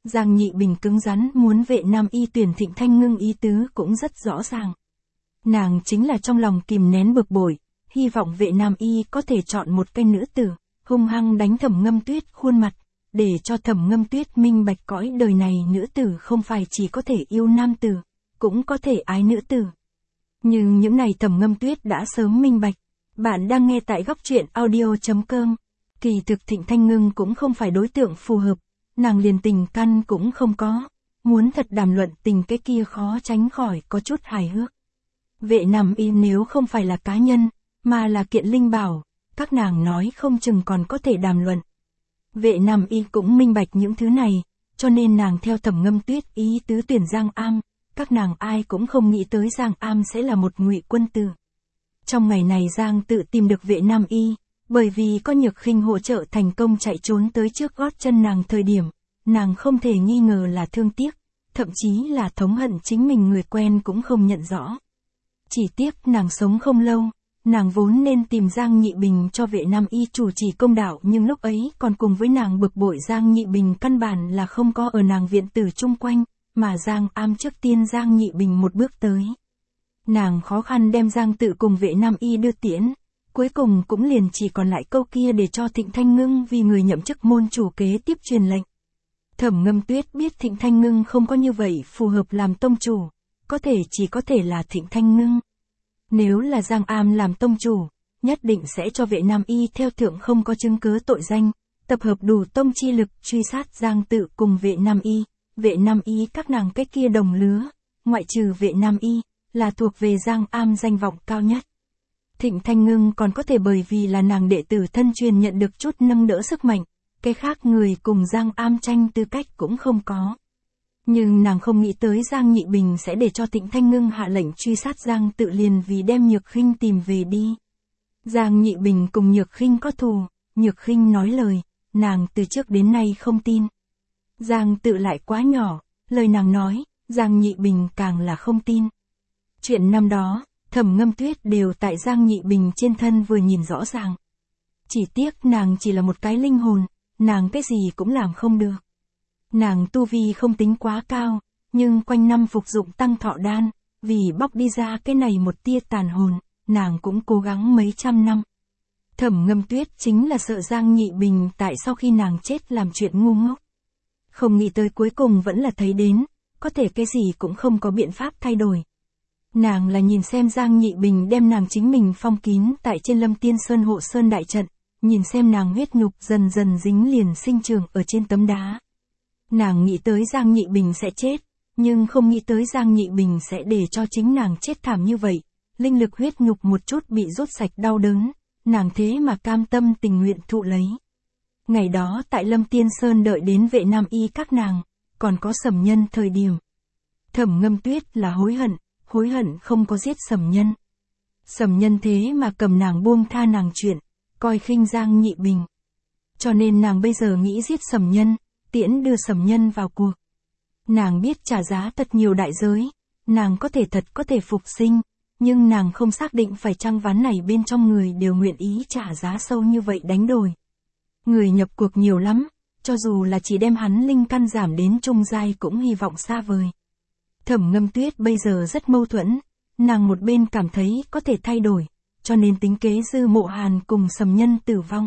Speaker 1: Giang Nhị Bình cứng rắn muốn Vệ Nam Y tuyển Thịnh Thanh Ngưng, ý tứ cũng rất rõ ràng. Nàng chính là trong lòng kìm nén bực bội, hy vọng Vệ Nam Y có thể chọn một cái nữ tử, hung hăng đánh Thẩm Ngâm Tuyết khuôn mặt, để cho Thẩm Ngâm Tuyết minh bạch cõi đời này nữ tử không phải chỉ có thể yêu nam tử, cũng có thể ái nữ tử. Nhưng những này Thẩm Ngâm Tuyết đã sớm minh bạch. Bạn đang nghe tại góc truyện audio.com. Kỳ thực Thịnh Thanh Ngưng cũng không phải đối tượng phù hợp, nàng liền tình căn cũng không có, muốn thật đàm luận tình cái kia khó tránh khỏi có chút hài hước. Vệ Nam Y nếu không phải là cá nhân, mà là kiện linh bảo, các nàng nói không chừng còn có thể đàm luận. Vệ Nam Y cũng minh bạch những thứ này, cho nên nàng theo Thẩm Ngâm Tuyết ý tứ tuyển Giang Am, các nàng ai cũng không nghĩ tới Giang Am sẽ là một ngụy quân tử. Trong ngày này Giang tự tìm được Vệ Nam Y, bởi vì có Nhược Khinh hỗ trợ thành công chạy trốn tới trước gót chân nàng thời điểm, nàng không thể nghi ngờ là thương tiếc, thậm chí là thống hận chính mình người quen cũng không nhận rõ. Chỉ tiếc nàng sống không lâu, nàng vốn nên tìm Giang Nhị Bình cho Vệ Nam Y chủ trì công đạo, nhưng lúc ấy còn cùng với nàng bực bội Giang Nhị Bình căn bản là không có ở nàng viện tử chung quanh, mà Giang Am trước tiên Giang Nhị Bình một bước tới. Nàng khó khăn đem Giang tự cùng Vệ Nam Y đưa tiễn, cuối cùng cũng liền chỉ còn lại câu kia để cho Thịnh Thanh Ngưng vì người nhậm chức môn chủ kế tiếp truyền lệnh. Thẩm Ngâm Tuyết biết Thịnh Thanh Ngưng không có như vậy phù hợp làm tông chủ, chỉ có thể là Thịnh Thanh Ngưng. Nếu là Giang Am làm tông chủ, nhất định sẽ cho Vệ Nam Y theo thượng không có chứng cứ tội danh, tập hợp đủ tông chi lực truy sát Giang tự cùng Vệ Nam Y. Vệ Nam Y các nàng cái kia đồng lứa, ngoại trừ Vệ Nam Y, là thuộc về Giang Am danh vọng cao nhất. Thịnh Thanh Ngưng còn có thể bởi vì là nàng đệ tử thân truyền nhận được chút nâng đỡ sức mạnh, cái khác người cùng Giang Am tranh tư cách cũng không có. Nhưng nàng không nghĩ tới Giang Nhị Bình sẽ để cho Thịnh Thanh Ngưng hạ lệnh truy sát Giang tự liền vì đem Nhược Khinh tìm về đi. Giang Nhị Bình cùng Nhược Khinh có thù, Nhược Khinh nói lời, nàng từ trước đến nay không tin. Giang tự lại quá nhỏ, lời nàng nói, Giang Nhị Bình càng là không tin. Chuyện năm đó, Thẩm Ngâm Tuyết đều tại Giang Nhị Bình trên thân vừa nhìn rõ ràng. Chỉ tiếc nàng chỉ là một cái linh hồn, nàng cái gì cũng làm không được. Nàng tu vi không tính quá cao, nhưng quanh năm phục dụng tăng thọ đan, vì bóc đi ra cái này một tia tàn hồn, nàng cũng cố gắng mấy trăm năm. Thẩm Ngâm Tuyết chính là sợ Giang Nhị Bình tại sau khi nàng chết làm chuyện ngu ngốc. Không nghĩ tới cuối cùng vẫn là thấy đến, có thể cái gì cũng không có biện pháp thay đổi. Nàng là nhìn xem Giang Nhị Bình đem nàng chính mình phong kín tại trên Lâm Tiên Sơn hộ sơn đại trận, nhìn xem nàng huyết nhục dần dần dính liền sinh trường ở trên tấm đá. Nàng nghĩ tới Giang Nhị Bình sẽ chết, nhưng không nghĩ tới Giang Nhị Bình sẽ để cho chính nàng chết thảm như vậy. Linh lực huyết nhục một chút bị rút sạch đau đớn, nàng thế mà cam tâm tình nguyện thụ lấy. Ngày đó tại Lâm Tiên Sơn đợi đến Vệ Nam Y các nàng, còn có Sầm Nhân thời điểm. Thẩm Ngâm Tuyết là hối hận không có giết Sầm Nhân. Sầm Nhân thế mà cầm nàng buông tha nàng chuyện, coi khinh Giang Nhị Bình. Cho nên nàng bây giờ nghĩ giết Sầm Nhân, tiễn đưa Sầm Nhân vào cuộc. Nàng biết trả giá thật nhiều đại giới, nàng có thể phục sinh, nhưng nàng không xác định phải chăng ván này bên trong người đều nguyện ý trả giá sâu như vậy đánh đổi. Người nhập cuộc nhiều lắm, cho dù là chỉ đem hắn linh căn giảm đến trung giai cũng hy vọng xa vời. Thẩm Ngâm Tuyết bây giờ rất mâu thuẫn, nàng một bên cảm thấy có thể thay đổi, cho nên tính kế Dư Mộ Hàn cùng Sầm Nhân tử vong.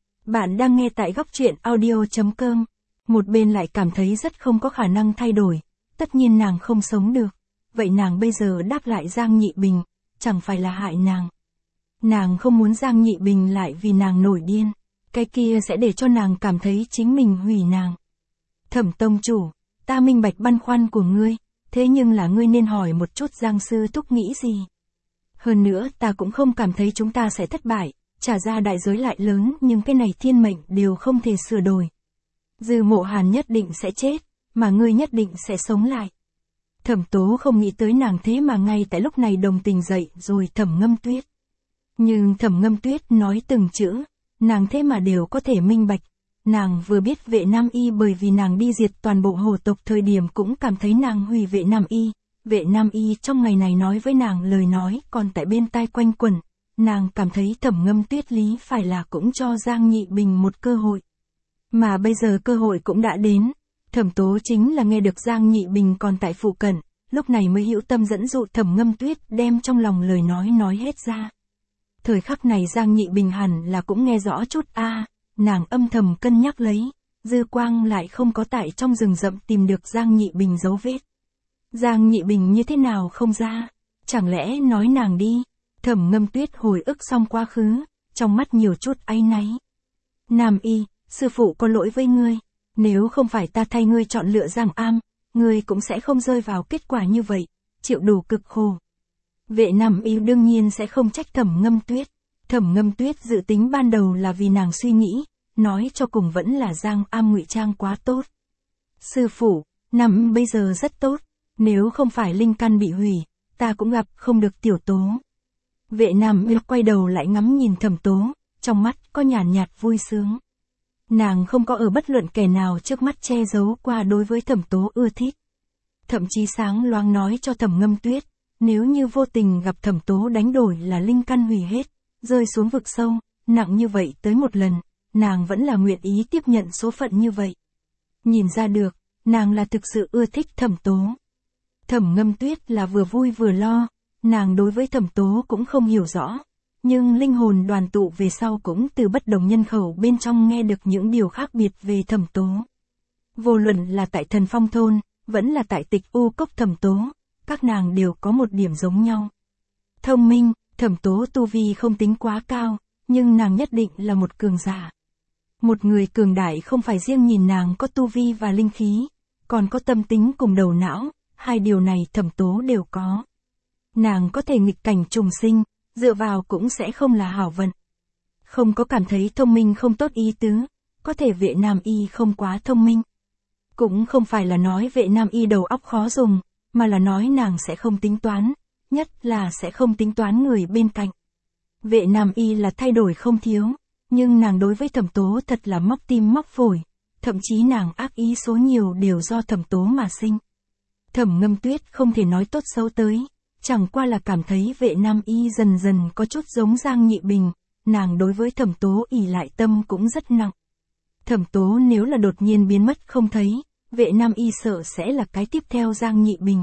Speaker 1: Bạn đang nghe tại góc truyện audio.com, một bên lại cảm thấy rất không có khả năng thay đổi, tất nhiên nàng không sống được, vậy nàng bây giờ đáp lại Giang Nhị Bình, chẳng phải là hại nàng. Nàng không muốn Giang Nhị Bình lại vì nàng nổi điên, cái kia sẽ để cho nàng cảm thấy chính mình hủy nàng. Thẩm tông chủ, ta minh bạch băn khoăn của ngươi, thế nhưng là ngươi nên hỏi một chút Giang sư thúc nghĩ gì. Hơn nữa ta cũng không cảm thấy chúng ta sẽ thất bại, trả ra đại giới lại lớn nhưng cái này thiên mệnh đều không thể sửa đổi. Dư Mộ Hàn nhất định sẽ chết, mà ngươi nhất định sẽ sống lại. Thẩm Tố không nghĩ tới nàng thế mà ngay tại lúc này đồng tình dậy rồi Thẩm Ngâm Tuyết. Nhưng Thẩm Ngâm Tuyết nói từng chữ, nàng thế mà đều có thể minh bạch. Nàng vừa biết Vệ Nam Y bởi vì nàng đi diệt toàn bộ hồ tộc thời điểm cũng cảm thấy nàng hủy Vệ Nam Y. Vệ Nam Y trong ngày này nói với nàng lời nói còn tại bên tai quanh quẩn. Nàng cảm thấy Thẩm Ngâm Tuyết lý phải là cũng cho Giang Nhị Bình một cơ hội. Mà bây giờ cơ hội cũng đã đến, Thẩm Tố chính là nghe được Giang Nhị Bình còn tại phụ cận, lúc này mới hữu tâm dẫn dụ Thẩm Ngâm Tuyết đem trong lòng lời nói hết ra. Thời khắc này Giang Nhị Bình hẳn là cũng nghe rõ chút nàng âm thầm cân nhắc lấy, dư quang lại không có tại trong rừng rậm tìm được Giang Nhị Bình dấu vết. Giang Nhị Bình như thế nào không ra, chẳng lẽ nói nàng đi? Thẩm Ngâm Tuyết hồi ức xong quá khứ, trong mắt nhiều chút áy náy. Nam Y, sư phụ có lỗi với ngươi, nếu không phải ta thay ngươi chọn lựa Giang Am, ngươi cũng sẽ không rơi vào kết quả như vậy, chịu đủ cực khổ. Vệ Nam Y đương nhiên sẽ không trách Thẩm Ngâm Tuyết. Thẩm Ngâm Tuyết dự tính ban đầu là vì nàng suy nghĩ, nói cho cùng vẫn là Giang Am ngụy trang quá tốt. Sư phụ, Nam bây giờ rất tốt, nếu không phải linh căn bị hủy, ta cũng gặp không được Tiểu Tố. Vệ Nam Y quay đầu lại ngắm nhìn Thẩm Tố, trong mắt có nhàn nhạt vui sướng. Nàng không có ở bất luận kẻ nào trước mắt che giấu qua đối với Thẩm Tố ưa thích. Thậm chí sáng loáng nói cho Thẩm Ngâm Tuyết, nếu như vô tình gặp Thẩm Tố đánh đổi là linh căn hủy hết, rơi xuống vực sâu, nặng như vậy tới một lần, nàng vẫn là nguyện ý tiếp nhận số phận như vậy. Nhìn ra được, nàng là thực sự ưa thích Thẩm Tố. Thẩm Ngâm Tuyết là vừa vui vừa lo, nàng đối với Thẩm Tố cũng không hiểu rõ, nhưng linh hồn đoàn tụ về sau cũng từ bất đồng nhân khẩu bên trong nghe được những điều khác biệt về Thẩm Tố. Vô luận là tại Thần Phong Thôn, vẫn là tại Tịch U Cốc Thẩm Tố, các nàng đều có một điểm giống nhau. Thông minh, Thẩm Tố tu vi không tính quá cao, nhưng nàng nhất định là một cường giả. Một người cường đại không phải riêng nhìn nàng có tu vi và linh khí, còn có tâm tính cùng đầu não, hai điều này Thẩm Tố đều có. Nàng có thể nghịch cảnh trùng sinh, dựa vào cũng sẽ không là hảo vận. Không có cảm thấy thông minh không tốt ý tứ, có thể Vệ Nam Y không quá thông minh. Cũng không phải là nói Vệ Nam Y đầu óc khó dùng, mà là nói nàng sẽ không tính toán, nhất là sẽ không tính toán người bên cạnh. Vệ Nam Y là thay đổi không thiếu, nhưng nàng đối với Thẩm Tố thật là móc tim móc phổi, thậm chí nàng ác ý số nhiều đều do Thẩm Tố mà sinh. Thẩm Ngâm Tuyết không thể nói tốt xấu tới, chẳng qua là cảm thấy Vệ Nam Y dần dần có chút giống Giang Nhị Bình, nàng đối với Thẩm Tố ỷ lại tâm cũng rất nặng. Thẩm Tố nếu là đột nhiên biến mất không thấy, Vệ Nam Y sợ sẽ là cái tiếp theo Giang Nhị Bình.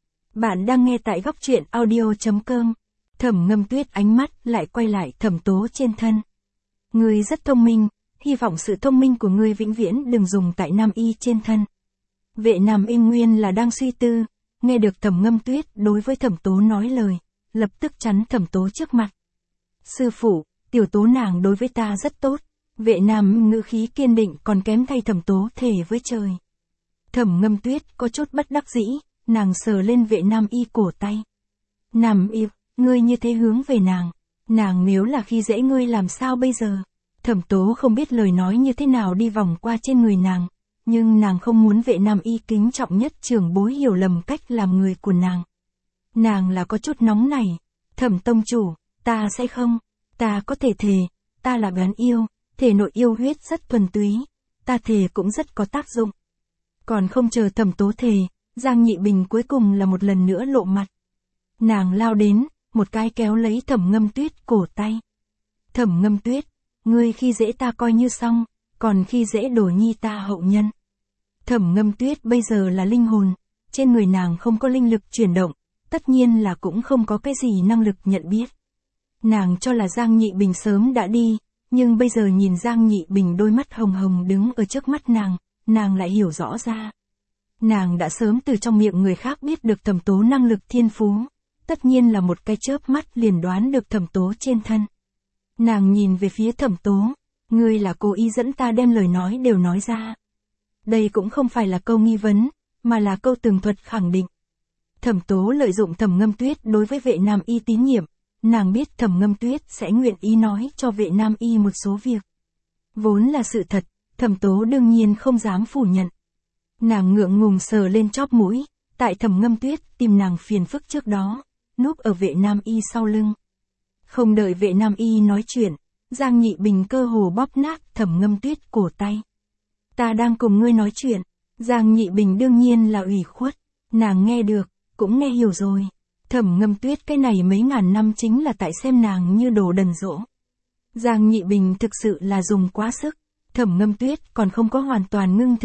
Speaker 1: Bạn đang nghe tại góc truyện audio.com. Thẩm Ngâm Tuyết ánh mắt lại quay lại Thẩm Tố trên thân. Ngươi rất thông minh, hy vọng sự thông minh của ngươi vĩnh viễn đừng dùng tại Nam Y trên thân. Vệ Nam Y nguyên là đang suy tư, nghe được Thẩm Ngâm Tuyết đối với Thẩm Tố nói lời, lập tức chắn Thẩm Tố trước mặt. Sư phụ, Tiểu Tố nàng đối với ta rất tốt. Vệ Nam ngữ khí kiên định còn kém thay Thẩm Tố thề với trời. Thẩm Ngâm Tuyết có chút bất đắc dĩ, nàng sờ lên Vệ Nam Y cổ tay. Nam Y, ngươi như thế hướng về nàng nếu là khi dễ ngươi làm sao bây giờ? Thẩm Tố không biết lời nói như thế nào đi vòng qua trên người nàng, nhưng nàng không muốn Vệ Nam Y kính trọng nhất trưởng bối hiểu lầm cách làm người của nàng. Nàng là có chút nóng nảy. Thẩm tông chủ, ta sẽ không, ta có thể thề, ta là bán yêu, thể nội yêu huyết rất thuần túy, ta thề cũng rất có tác dụng. Còn không chờ Thẩm Tố thề, Giang Nhị Bình cuối cùng là một lần nữa lộ mặt. Nàng lao đến, một cái kéo lấy Thẩm Ngâm Tuyết cổ tay. Thẩm Ngâm Tuyết, ngươi khi dễ ta coi như xong, còn khi dễ Đồ Nhi ta hậu nhân. Thẩm Ngâm Tuyết bây giờ là linh hồn, trên người nàng không có linh lực chuyển động, tất nhiên là cũng không có cái gì năng lực nhận biết. Nàng cho là Giang Nhị Bình sớm đã đi, nhưng bây giờ nhìn Giang Nhị Bình đôi mắt hồng hồng đứng ở trước mắt nàng lại hiểu rõ ra. Nàng đã sớm từ trong miệng người khác biết được Thẩm Tố năng lực thiên phú, tất nhiên là một cái chớp mắt liền đoán được Thẩm Tố trên thân. Nàng nhìn về phía Thẩm Tố, ngươi là cố ý dẫn ta đem lời nói đều nói ra. Đây cũng không phải là câu nghi vấn, mà là câu tường thuật khẳng định. Thẩm Tố lợi dụng Thẩm Ngâm Tuyết đối với Vệ Nam Y tín nhiệm, nàng biết Thẩm Ngâm Tuyết sẽ nguyện ý nói cho Vệ Nam Y một số việc. Vốn là sự thật, Thẩm Tố đương nhiên không dám phủ nhận. Nàng ngượng ngùng sờ lên chóp mũi, tại Thẩm Ngâm Tuyết tìm nàng phiền phức trước đó, núp ở Vệ Nam Y sau lưng. Không đợi Vệ Nam Y nói chuyện, Giang Nhị Bình cơ hồ bóp nát Thẩm Ngâm Tuyết cổ tay. Ta đang cùng ngươi nói chuyện. Giang Nhị Bình đương nhiên là ủy khuất, nàng nghe được, cũng nghe hiểu rồi. Thẩm Ngâm Tuyết cái này mấy ngàn năm chính là tại xem nàng như đồ đần dỗ. Giang Nhị Bình thực sự là dùng quá sức, Thẩm Ngâm Tuyết còn không có hoàn toàn ngưng thực,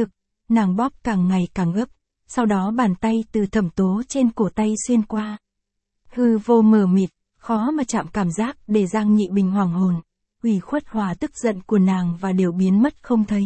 Speaker 1: nàng bóp càng ngày càng gấp, sau đó bàn tay từ Thẩm Tố trên cổ tay xuyên qua. Hư vô mờ mịt, khó mà chạm cảm giác để Giang Nhị Bình hoàng hồn, ủy khuất hòa tức giận của nàng và đều biến mất không thấy.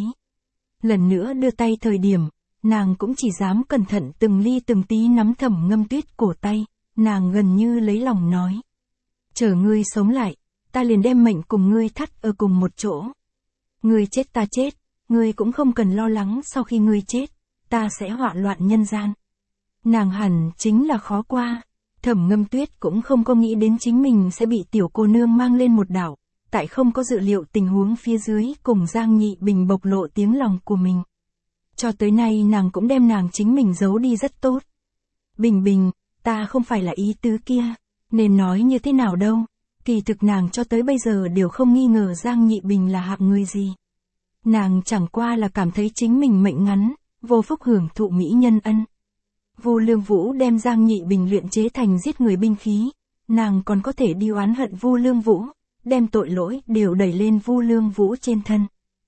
Speaker 1: Lần nữa đưa tay thời điểm, nàng cũng chỉ dám cẩn thận từng ly từng tí nắm Thẩm Ngâm Tuyết cổ tay, nàng gần như lấy lòng nói. Chờ ngươi sống lại, ta liền đem mệnh cùng ngươi thắt ở cùng một chỗ. Ngươi chết ta chết, ngươi cũng không cần lo lắng sau khi ngươi chết, ta sẽ họa loạn nhân gian. Nàng hẳn chính là khó qua. Thẩm Ngâm Tuyết cũng không có nghĩ đến chính mình sẽ bị tiểu cô nương mang lên một đảo, tại không có dự liệu tình huống phía dưới cùng Giang Nhị Bình bộc lộ tiếng lòng của mình. Cho tới nay nàng cũng đem nàng chính mình giấu đi rất tốt. Bình Bình, ta không phải là ý tứ kia, nên nói như thế nào đâu, kỳ thực nàng cho tới bây giờ đều không nghi ngờ Giang Nhị Bình là hạng người gì. Nàng chẳng qua là cảm thấy chính mình mệnh ngắn, vô phúc hưởng thụ mỹ nhân ân. Vu Lương Vũ đem Giang Nhị Bình luyện chế thành giết người binh khí, nàng còn có thể đi oán hận Vu Lương Vũ, đem tội lỗi đều đẩy lên Vu Lương Vũ trên thân.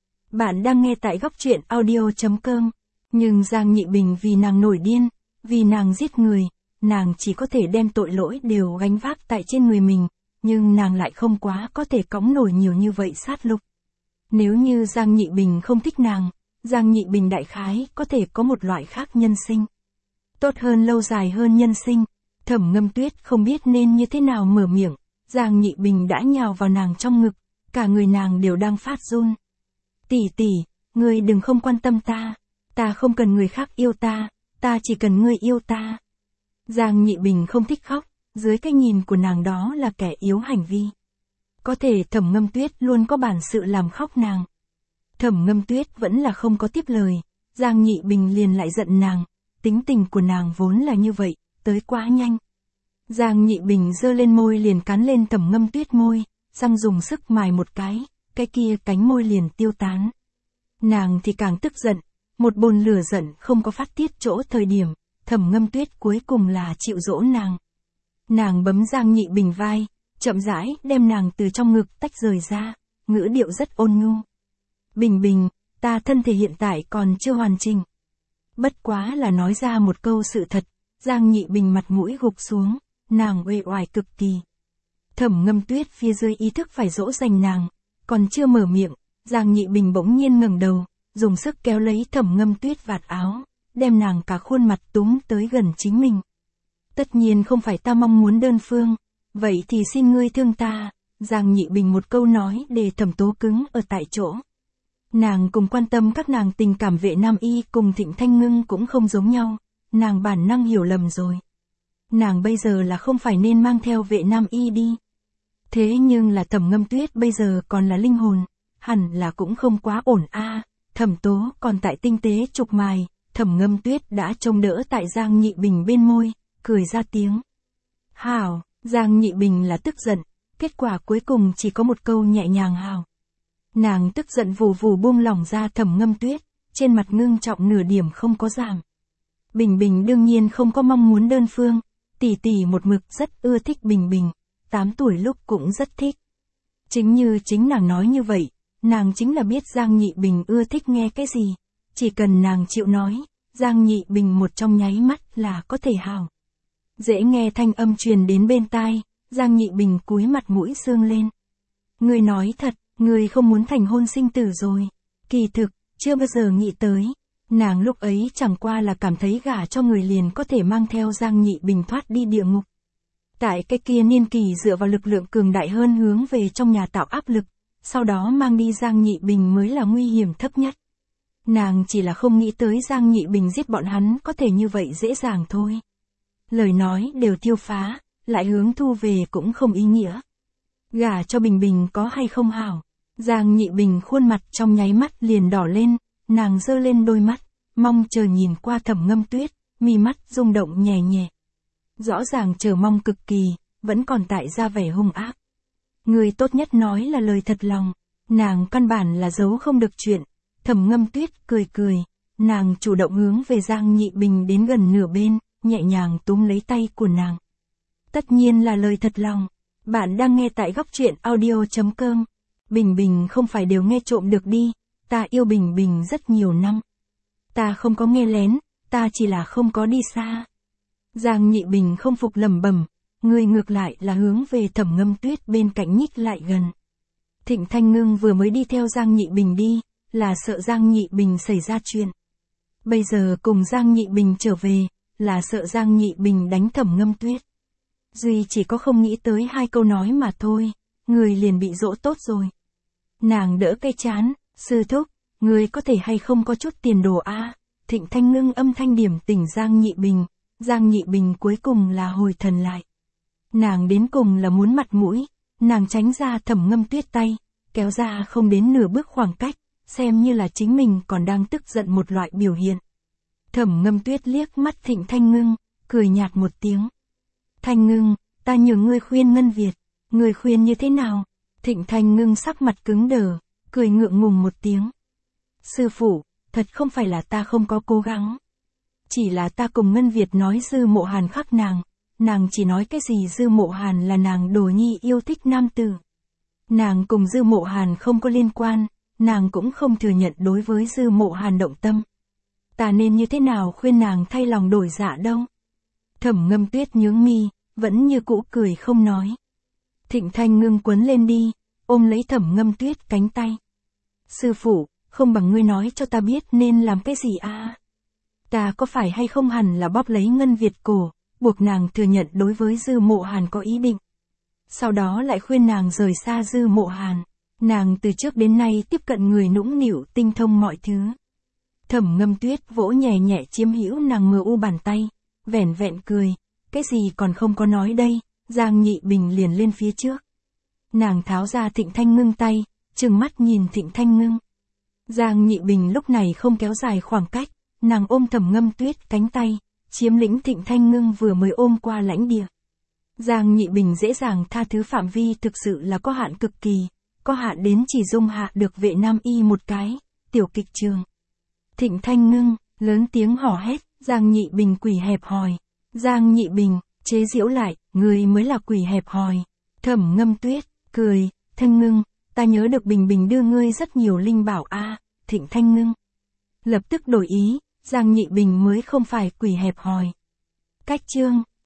Speaker 1: Bạn đang nghe tại góc truyện audio.com, nhưng Giang Nhị Bình vì nàng nổi điên, vì nàng giết người, nàng chỉ có thể đem tội lỗi đều gánh vác tại trên người mình, nhưng nàng lại không quá có thể cõng nổi nhiều như vậy sát lục. Nếu như Giang Nhị Bình không thích nàng, Giang Nhị Bình đại khái có thể có một loại khác nhân sinh. Tốt hơn lâu dài hơn nhân sinh. Thẩm Ngâm Tuyết không biết nên như thế nào mở miệng, Giang Nhị Bình đã nhào vào nàng trong ngực, cả người nàng đều đang phát run. Tỷ tỷ, ngươi đừng không quan tâm ta không cần người khác yêu ta chỉ cần ngươi yêu ta. Giang Nhị Bình không thích khóc, dưới cái nhìn của nàng đó là kẻ yếu hành vi. Có thể Thẩm Ngâm Tuyết luôn có bản sự làm khóc nàng. Thẩm Ngâm Tuyết vẫn là không có tiếp lời, Giang Nhị Bình liền lại giận nàng, tính tình của nàng vốn là như vậy, tới quá nhanh. Giang Nhị Bình giơ lên môi liền cắn lên Thẩm Ngâm Tuyết môi, răng dùng sức mài một cái kia cánh môi liền tiêu tán. Nàng thì càng tức giận, một bồn lửa giận không có phát tiết chỗ thời điểm, Thẩm Ngâm Tuyết cuối cùng là chịu dỗ nàng. Nàng bấm Giang Nhị Bình vai, chậm rãi đem nàng từ trong ngực tách rời ra, ngữ điệu rất ôn nhu. Bình Bình, ta thân thể hiện tại còn chưa hoàn chỉnh. Bất quá là nói ra một câu sự thật, Giang Nhị Bình mặt mũi gục xuống, nàng uể oải cực kỳ. Thẩm Ngâm Tuyết phía dưới ý thức phải dỗ dành nàng, còn chưa mở miệng, Giang Nhị Bình bỗng nhiên ngẩng đầu, dùng sức kéo lấy Thẩm Ngâm Tuyết vạt áo, đem nàng cả khuôn mặt túm tới gần chính mình. Tất nhiên không phải ta mong muốn đơn phương, vậy thì xin ngươi thương ta. Giang Nhị Bình một câu nói để Thẩm Tố cứng ở tại chỗ. Nàng cùng quan tâm các nàng tình cảm Vệ Nam Y cùng Thịnh Thanh Ngưng cũng không giống nhau, nàng bản năng hiểu lầm rồi. Nàng bây giờ là không phải nên mang theo Vệ Nam Y đi. Thế nhưng là Thẩm Ngâm Tuyết bây giờ còn là linh hồn, hẳn là cũng không quá ổn a. Thẩm Tố còn tại tinh tế trục mài, Thẩm Ngâm Tuyết đã trông đỡ tại Giang Nhị Bình bên môi, cười ra tiếng. Hảo, Giang Nhị Bình là tức giận, kết quả cuối cùng chỉ có một câu nhẹ nhàng hảo. Nàng tức giận vù vù buông lỏng ra Thẩm Ngâm Tuyết, trên mặt ngưng trọng nửa điểm không có giảm. Bình Bình đương nhiên không có mong muốn đơn phương, tỷ tỷ một mực rất ưa thích Bình Bình, 8 tuổi lúc cũng rất thích. Chính như chính nàng nói như vậy, nàng chính là biết Giang Nhị Bình ưa thích nghe cái gì, chỉ cần nàng chịu nói, Giang Nhị Bình một trong nháy mắt là có thể hảo. Dễ nghe thanh âm truyền đến bên tai, Giang Nhị Bình cúi mặt mũi sương lên. Ngươi nói thật, ngươi không muốn thành hôn sinh tử rồi. Kỳ thực, chưa bao giờ nghĩ tới. Nàng lúc ấy chẳng qua là cảm thấy gả cho người liền có thể mang theo Giang Nhị Bình thoát đi địa ngục. Tại cái kia niên kỳ dựa vào lực lượng cường đại hơn hướng về trong nhà tạo áp lực, sau đó mang đi Giang Nhị Bình mới là nguy hiểm thấp nhất. Nàng chỉ là không nghĩ tới Giang Nhị Bình giết bọn hắn có thể như vậy dễ dàng thôi. Lời nói đều tiêu phá, lại hướng thu về cũng không ý nghĩa. Gả cho Bình Bình có hay không hảo? Giang Nhị Bình khuôn mặt trong nháy mắt liền đỏ lên, nàng giơ lên đôi mắt, mong chờ nhìn qua Thẩm Ngâm Tuyết, mi mắt rung động nhẹ nhẹ. Rõ ràng chờ mong cực kỳ, vẫn còn tại ra vẻ hung ác. Người tốt nhất nói là lời thật lòng, nàng căn bản là giấu không được chuyện. Thẩm Ngâm Tuyết cười cười, nàng chủ động hướng về Giang Nhị Bình đến gần nửa bên, nhẹ nhàng túm lấy tay của nàng. Tất nhiên là lời thật lòng. Bạn đang nghe tại góc truyện audio.com. Bình Bình không phải đều nghe trộm được đi, ta yêu Bình Bình rất nhiều năm. Ta không có nghe lén, ta chỉ là không có đi xa. Giang Nhị Bình không phục lẩm bẩm, người ngược lại là hướng về Thẩm Ngâm Tuyết bên cạnh nhích lại gần. Thịnh Thanh Ngưng vừa mới đi theo Giang Nhị Bình đi, là sợ Giang Nhị Bình xảy ra chuyện. Bây giờ cùng Giang Nhị Bình trở về, là sợ Giang Nhị Bình đánh Thẩm Ngâm Tuyết. Duy chỉ có không nghĩ tới 2 câu nói mà thôi, người liền bị dỗ tốt rồi. Nàng đỡ cái chán, sư thúc, người có thể hay không có chút tiền đồ a? Thịnh Thanh Ngưng âm thanh điểm tỉnh Giang Nhị Bình, Giang Nhị Bình cuối cùng là hồi thần lại. Nàng đến cùng là muốn mặt mũi, nàng tránh ra Thẩm Ngâm Tuyết tay, kéo ra không đến nửa bước khoảng cách, xem như là chính mình còn đang tức giận một loại biểu hiện. Thẩm Ngâm Tuyết liếc mắt Thịnh Thanh Ngưng, cười nhạt một tiếng. Thanh Ngưng, ta nhờ ngươi khuyên Ngân Việt, ngươi khuyên như thế nào? Thịnh Thanh Ngưng sắc mặt cứng đờ, cười ngượng ngùng một tiếng. Sư phụ, thật không phải là ta không có cố gắng. Chỉ là ta cùng Ngân Việt nói Dư Mộ Hàn khắc nàng chỉ nói cái gì Dư Mộ Hàn là nàng đồ nhi yêu thích nam tử. Nàng cùng Dư Mộ Hàn không có liên quan, nàng cũng không thừa nhận đối với Dư Mộ Hàn động tâm. Ta nên như thế nào khuyên nàng thay lòng đổi dạ đâu? Thẩm Ngâm Tuyết nhướng mi, vẫn như cũ cười không nói. Thịnh Thanh Ngưng quấn lên đi, ôm lấy Thẩm Ngâm Tuyết cánh tay. Sư phụ, không bằng ngươi nói cho ta biết nên làm cái gì a? Ta có phải hay không hẳn là bóp lấy Ngân Việt cổ, buộc nàng thừa nhận đối với Dư Mộ Hàn có ý định. Sau đó lại khuyên nàng rời xa Dư Mộ Hàn. Nàng từ trước đến nay tiếp cận người nũng nịu tinh thông mọi thứ. Thẩm Ngâm Tuyết vỗ nhẹ nhẹ chiếm hữu nàng mờ u bàn tay, vẻn vẹn cười, cái gì còn không có nói đây, Giang Nhị Bình liền lên phía trước. Nàng tháo ra Thịnh Thanh Ngưng tay, trừng mắt nhìn Thịnh Thanh Ngưng. Giang Nhị Bình lúc này không kéo dài khoảng cách, nàng ôm Thẩm Ngâm Tuyết cánh tay, chiếm lĩnh Thịnh Thanh Ngưng vừa mới ôm qua lãnh địa. Giang Nhị Bình dễ dàng tha thứ phạm vi thực sự là có hạn cực kỳ, có hạn đến chỉ dung hạ được Vệ Nam Y một cái, tiểu kịch trường. Thịnh Thanh Ngưng, lớn tiếng hò hét, Giang Nhị Bình quỷ hẹp hòi. Giang Nhị Bình, chế giễu lại, người mới là quỷ hẹp hòi. Thẩm Ngâm Tuyết, cười, Thanh Ngưng, ta nhớ được Bình Bình đưa ngươi rất nhiều linh bảo a. Thịnh Thanh Ngưng lập tức đổi ý, Giang Nhị Bình mới không phải quỷ hẹp hòi. Cách chương